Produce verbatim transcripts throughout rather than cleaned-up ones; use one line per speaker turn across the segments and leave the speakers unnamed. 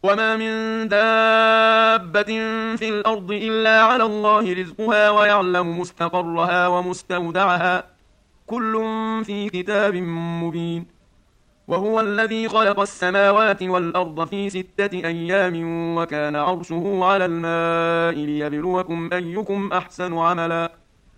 وما من دابة في الأرض إلا على الله رزقها ويعلم مستقرها ومستودعها كل في كتاب مبين. وهو الذي خلق السماوات والأرض في ستة أيام وكان عرشه على الماء ليبلوكم أيكم أحسن عملا.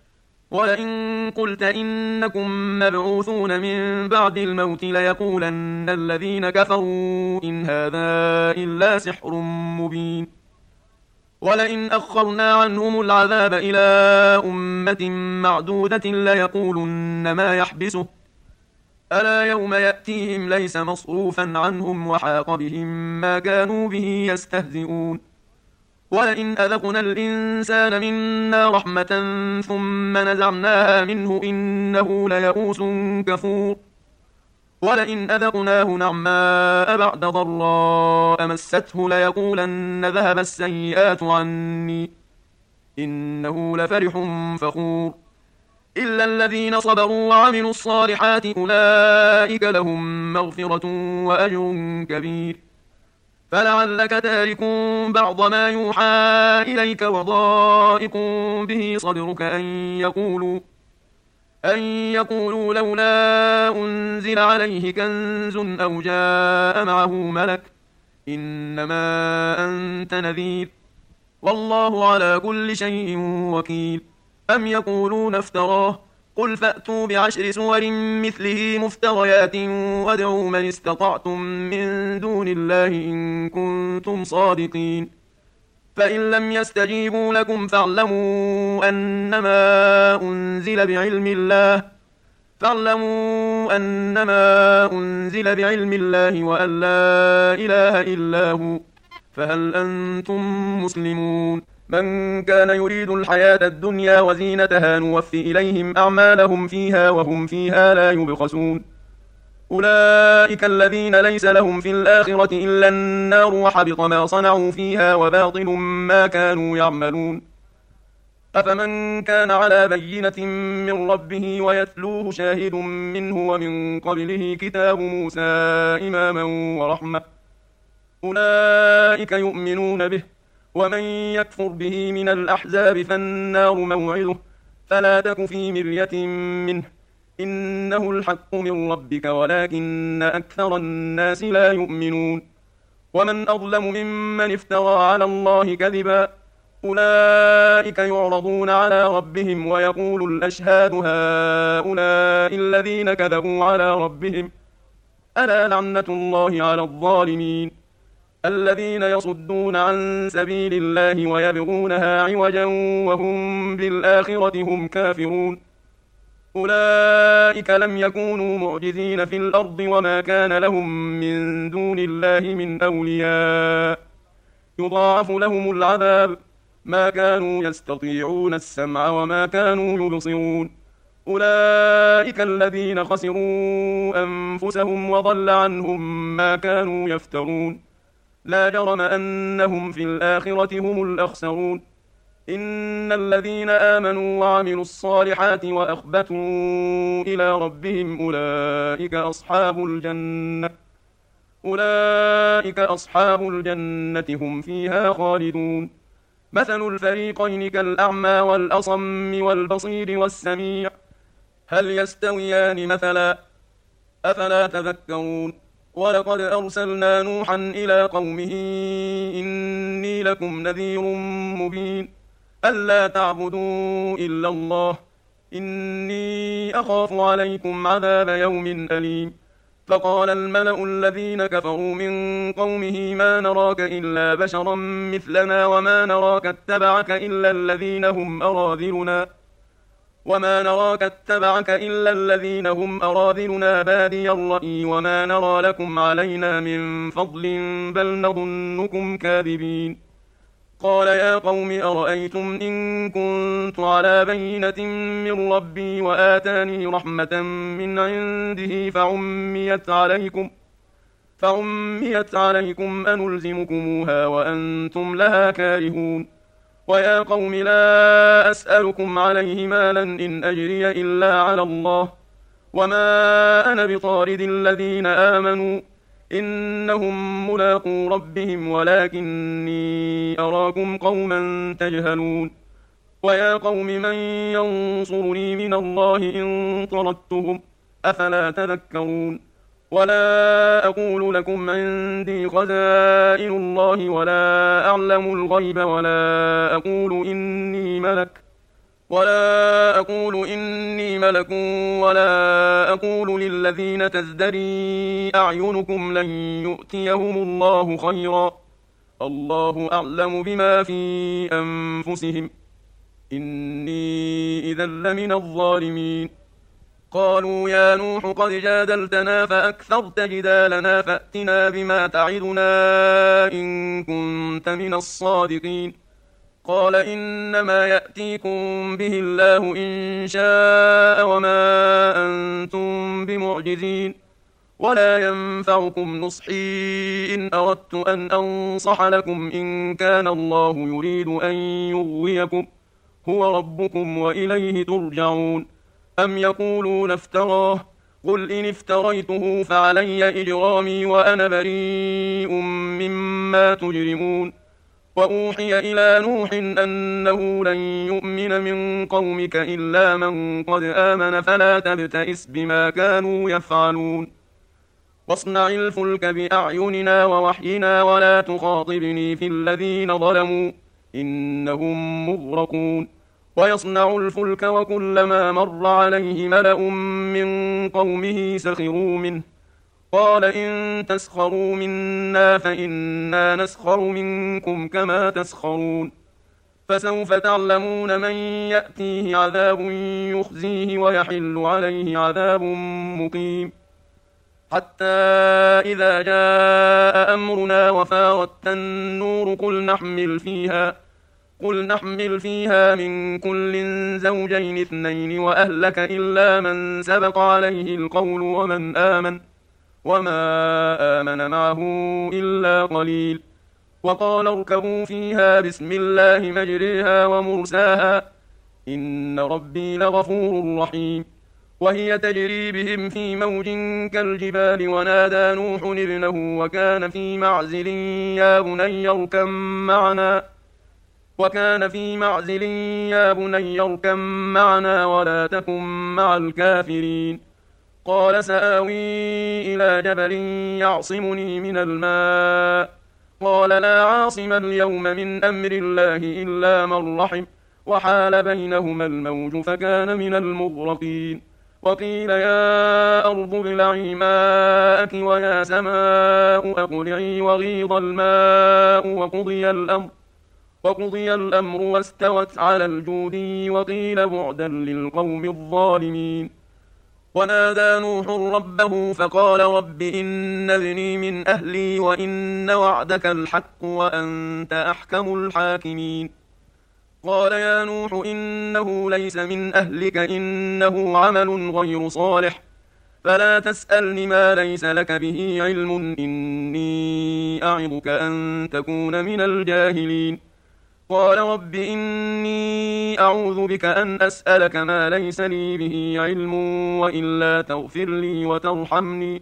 ولئن قلت إنكم مبعوثون من بعد الموت ليقولن الذين كفروا إن هذا إلا سحر مبين. ولئن أخرنا عنهم العذاب إلى أمة معدودة ليقولن ما يحبسه ألا يوم يأتيهم ليس مصروفا عنهم وحاق بهم ما كانوا به يستهزئون. ولئن أذقنا الإنسان منا رحمة ثم نزعناها منه إنه ليئوس كفور. ولئن أذقناه نعماء بعد ضراء مسته ليقولن ذهب السيئات عني إنه لفرح فخور. إلا الذين صبروا وعملوا الصالحات أولئك لهم مغفرة وأجر كبير. فلعلك تارك بعض ما يوحى إليك وضائق به صدرك أن يقولوا أن يقولوا لولا أنزل عليه كنز أو جاء معه ملك إنما أنت نذير والله على كل شيء وكيل. أم يقولون افتراه قل فأتوا بعشر سور مثله مفتريات وادعوا من استطعتم من دون الله إن كنتم صادقين. فإن لم يستجيبوا لكم فاعلموا أنما أنزل بعلم الله فاعلموا أنما أنزل بعلم الله وأن لا إله إلا هو فهل أنتم مسلمون. من كان يريد الحياة الدنيا وزينتها نوفي إليهم أعمالهم فيها وهم فيها لا يبخسون. أولئك الذين ليس لهم في الآخرة إلا النار وحبط ما صنعوا فيها وباطل ما كانوا يعملون. أفمن كان على بينة من ربه ويتلوه شاهد منه ومن قبله كتاب موسى إماما ورحمة أولئك يؤمنون به. ومن يكفر به من الأحزاب فالنار موعده فلا تك في مرية منه إنه الحق من ربك ولكن أكثر الناس لا يؤمنون. ومن أظلم ممن افترى على الله كذبا أولئك يعرضون على ربهم ويقول الأشهاد هؤلاء الذين كذبوا على ربهم ألا لعنة الله على الظالمين الذين يصدون عن سبيل الله ويبغونها عوجا وهم بالآخرة هم كافرون. أولئك لم يكونوا معجزين في الأرض وما كان لهم من دون الله من أولياء يضاعف لهم العذاب ما كانوا يستطيعون السمع وما كانوا يبصرون. أولئك الذين خسروا أنفسهم وضل عنهم ما كانوا يفترون. لا جرم أنهم في الآخرة هم الأخسرون. إن الذين آمنوا وعملوا الصالحات وأخبتوا إلى ربهم أولئك أصحاب الجنة أولئك أصحاب الجنة هم فيها خالدون. مثل الفريقين كالأعمى والأصم والبصير والسميع هل يستويان مثلا أفلا تذكرون. ولقد أرسلنا نوحا إلى قومه إني لكم نذير مبين ألا تعبدوا إلا الله إني أخاف عليكم عذاب يوم أليم. فقال الملأ الذين كفروا من قومه ما نراك إلا بشرا مثلنا وما نراك اتبعك إلا الذين هم أراذلنا وما نراك اتبعك إلا الذين هم أراذلنا بادي الرأي وما نرى لكم علينا من فضل بل نظنكم كاذبين. قال يا قوم أرأيتم إن كنت على بينة من ربي وآتاني رحمة من عنده فعميت عليكم فعميت عليكم أنلزمكموها وأنتم لها كارهون. ويا قوم لا أسألكم عليه مالا إن أجري إلا على الله وما أنا بطارد الذين آمنوا إنهم ملاقو ربهم ولكني أراكم قوما تجهلون ويا قوم من ينصرني من الله إن طردتهم أفلا تذكرون ولا أقول لكم عندي خزائن الله ولا أعلم الغيب ولا أقول إني ملك ولا أقول إني ملك ولا أقول للذين تزدري أعينكم لن يؤتيهم الله خيرا الله أعلم بما في أنفسهم إني إذا لمن الظالمين قالوا يا نوح قد جادلتنا فأكثرت جدالنا فأتنا بما تعدنا إن كنت من الصادقين قال إنما يأتيكم به الله إن شاء وما أنتم بمعجزين ولا ينفعكم نصحي إن أردت أن أنصح لكم إن كان الله يريد أن يغويكم هو ربكم وإليه ترجعون أم يقولون افتراه قل إن افتريته فعلي إجرامي وأنا بريء مما تجرمون وأوحي إلى نوح أنه لن يؤمن من قومك إلا من قد آمن فلا تبتئس بما كانوا يفعلون واصنع الفلك بأعيننا ووحينا ولا تخاطبني في الذين ظلموا إنهم مغرقون ويصنع الفلك وكلما مر عليه ملأ من قومه سخروا منه قال إن تسخروا منا فإنا نسخر منكم كما تسخرون فسوف تعلمون من يأتيه عذاب يخزيه ويحل عليه عذاب مقيم حتى إذا جاء أمرنا وفارت النور قل نحمل فيها قل نحمل فيها من كل زوجين اثنين وأهلك إلا من سبق عليه القول ومن آمن وما آمن معه إلا قليل وقال اركبوا فيها بسم الله مجريها ومرساها إن ربي لغفور رحيم وهي تجري بهم في موج كالجبال ونادى نوح ابنه وكان في معزل يا بني اركب معنا وكان في معزل يا بني اركب معنا ولا تكن مع الكافرين قال سآوي إلى جبل يعصمني من الماء قال لا عاصم اليوم من أمر الله إلا من رحم وحال بينهما الموج فكان من المغرقين وقيل يا أرض ابلعي ماءك ويا سماء أقلعي وغيض الماء وقضي الأمر وقضي الأمر واستوت على الجودي وقيل بعدا للقوم الظالمين ونادى نوح ربه فقال رب إن ابني من أهلي وإن وعدك الحق وأنت أحكم الحاكمين قال يا نوح إنه ليس من أهلك إنه عمل غير صالح فلا تسألني ما ليس لك به علم إني أعظك أن تكون من الجاهلين قال رب إني أعوذ بك أن أسألك ما ليس لي به علم وإلا تغفر لي وترحمني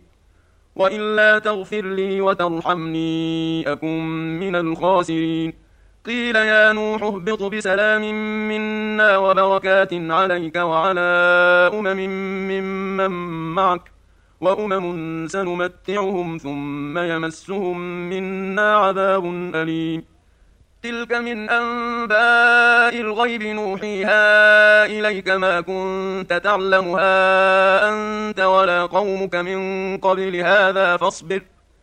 وإلا تغفر لي وترحمني أكن من الخاسرين قيل يا نوح اهبط بسلام منا وبركات عليك وعلى أمم ممن معك وأمم سنمتعهم ثم يمسهم منا عذاب أليم تلك من أنباء الغيب نوحيها إليك ما كنت تعلمها أنت ولا قومك من قبل هذا فاصبر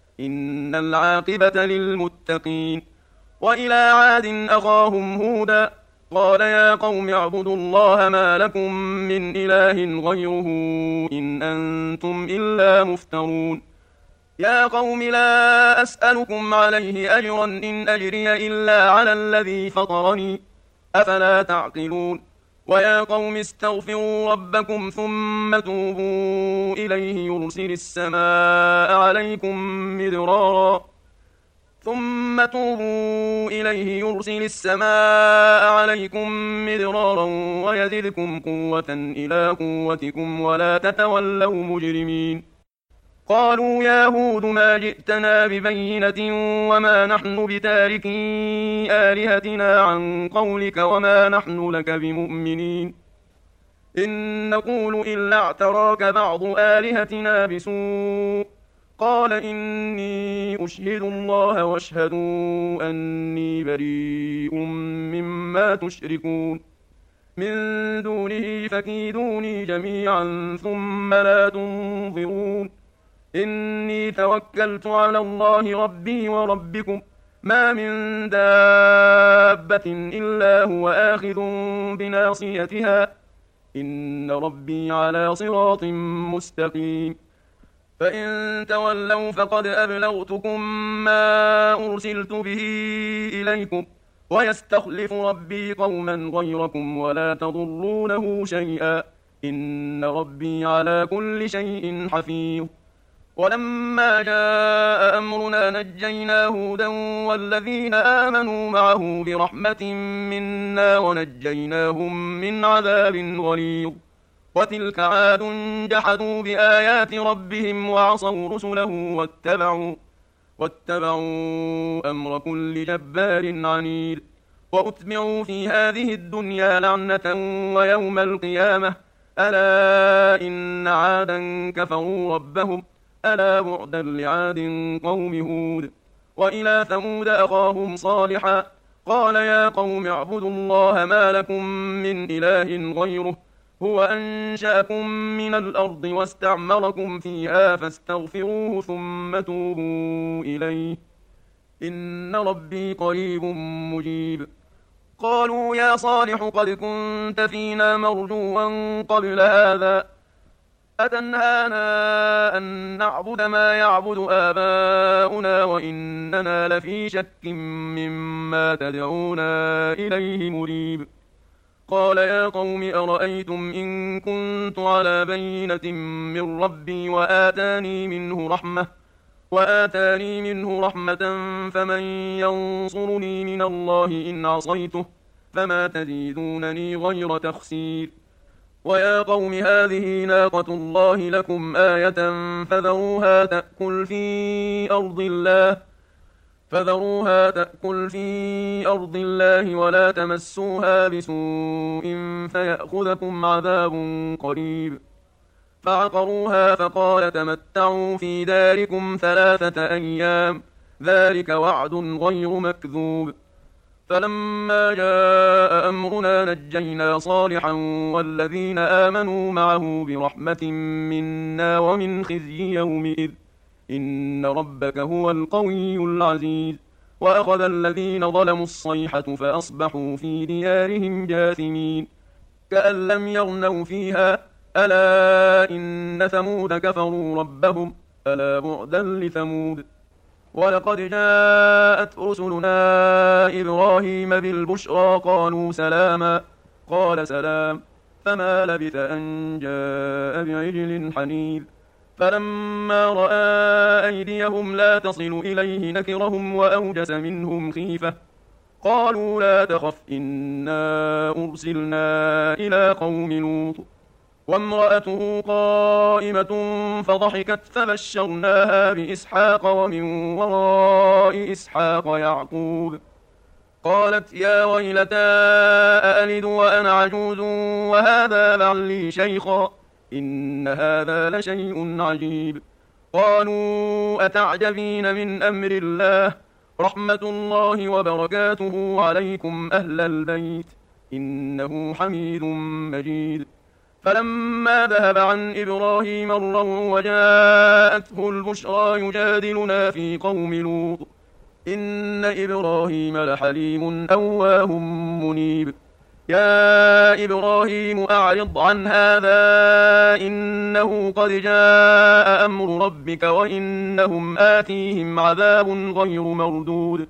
إن العاقبة للمتقين وإلى عاد أخاهم هودا قال يا قوم اعبدوا الله ما لكم من إله غيره إن أنتم إلا مفترون يا قوم لا أسألكم عليه أجرا إن أجري إلا على الذي فطرني أفلا تعقلون ويا قوم استغفروا ربكم ثم توبوا إليه يرسل السماء عليكم مدرارا ثم توبوا إليه يرسل السماء عليكم مدرارا ويزدكم قوة إلى قوتكم ولا تتولوا مجرمين قالوا يا هود ما جئتنا ببينة وما نحن بتاركي آلهتنا عن قولك وما نحن لك بمؤمنين إن نقول إلا اعتراك بعض آلهتنا بسوء قال إني أشهد الله واشهدوا أني بريء مما تشركون من دونه فكيدوني جميعا ثم لا تنظرون إني توكلت على الله ربي وربكم ما من دابة إلا هو آخذ بناصيتها إن ربي على صراط مستقيم فإن تولوا فقد أبلغتكم ما أرسلت به إليكم ويستخلف ربي قوما غيركم ولا تضرونه شيئا إن ربي على كل شيء حفيظ ولما جاء أمرنا نجينا هودا والذين آمنوا معه برحمة منا ونجيناهم من عذاب غليظ وتلك عاد جحدوا بآيات ربهم وعصوا رسله واتبعوا واتبعوا أمر كل جبار عنيد وأتبعوا في هذه الدنيا لعنة ويوم القيامة ألا إن عادا كفروا ربهم ألا بعدا لعاد قوم هود وإلى ثمود أخاهم صالحا قال يا قوم اعبدوا الله ما لكم من إله غيره هو أنشأكم من الأرض واستعمركم فيها فاستغفروه ثم توبوا إليه إن ربي قريب مجيب قالوا يا صالح قد كنت فينا مرجوا قبل هذا أتنهانا أن نعبد ما يعبد آباؤنا وإننا لفي شك مما تدعونا إليه مريب قال يا قوم أرأيتم إن كنت على بينة من ربي وآتاني منه رحمة وآتاني منه رحمة فمن ينصرني من الله إن عصيته فما تزيدونني غير تخسير ويا قوم هذه ناقة الله لكم آية فذروها تأكل في أرض الله فذروها تأكل في أرض الله ولا تمسوها بسوء فيأخذكم عذاب قريب فعقروها فقال تمتعوا في داركم ثلاثة أيام ذلك وعد غير مكذوب فلما جاء أمرنا نجينا صالحا والذين آمنوا معه برحمة منا ومن خزي يومئذ إن ربك هو القوي العزيز وأخذ الذين ظلموا الصيحة فأصبحوا في ديارهم جاثمين كأن لم يغنوا فيها ألا إن ثمود كفروا ربهم ألا بعدا لثمود ولقد جاءت رسلنا إبراهيم بالبشرى قالوا سلاما قال سلام فما لبث أن جاء بعجل حنيذ فلما رأى أيديهم لا تصل إليه نكرهم وأوجس منهم خيفة قالوا لا تخف إنا أرسلنا إلى قوم لوط وامرأته قائمة فضحكت فبشرناها بإسحاق ومن وراء إسحاق يعقوب قالت يا ويلتى أألد وأنا عجوز وهذا بعلي شيخا إن هذا لشيء عجيب قالوا أتعجبين من أمر الله رحمة الله وبركاته عليكم أهل البيت إنه حميد مجيد فلما ذهب عن إبراهيم الروع وجاءته البشرى يجادلنا في قوم لوط إن إبراهيم لحليم أواه منيب يا إبراهيم أعرض عن هذا إنه قد جاء أمر ربك وإنهم آتيهم عذاب غير مردود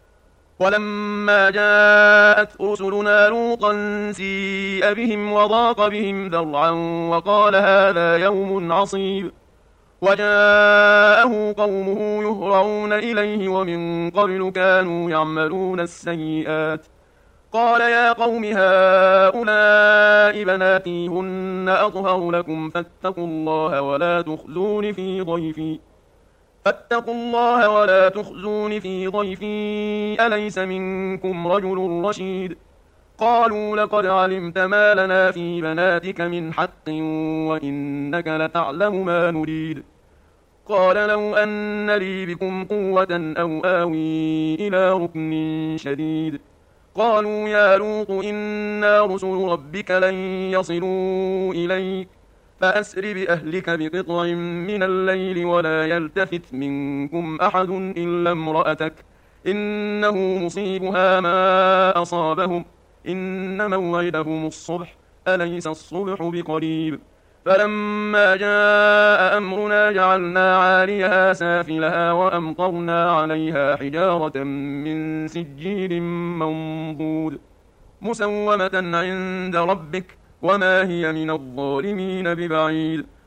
ولما جاءت رسلنا لوطا سيء بهم وضاق بهم ذرعا وقال هذا يوم عصيب وجاءه قومه يهرعون إليه ومن قبل كانوا يعملون السيئات قال يا قوم هؤلاء بناتي هن أطهر لكم فاتقوا الله ولا تخزون في ضيفي فاتقوا الله ولا تخزون في ضيفي أليس منكم رجل رشيد قالوا لقد علمت ما لنا في بناتك من حق وإنك لتعلم ما نريد قال لو أن لي بكم قوة أو آوي إلى ركن شديد قالوا يا لوط إنا رسل ربك لن يصلوا إليك فأسر بأهلك بقطع من الليل ولا يلتفت منكم أحد إلا امرأتك إنه مصيبها ما أصابهم إن موعدهم الصبح أليس الصبح بقريب فلما جاء أمرنا جعلنا عاليها سافلها وأمطرنا عليها حجارة من سجيل منضود مسومة عند ربك وما هي من الظالمين ببعيد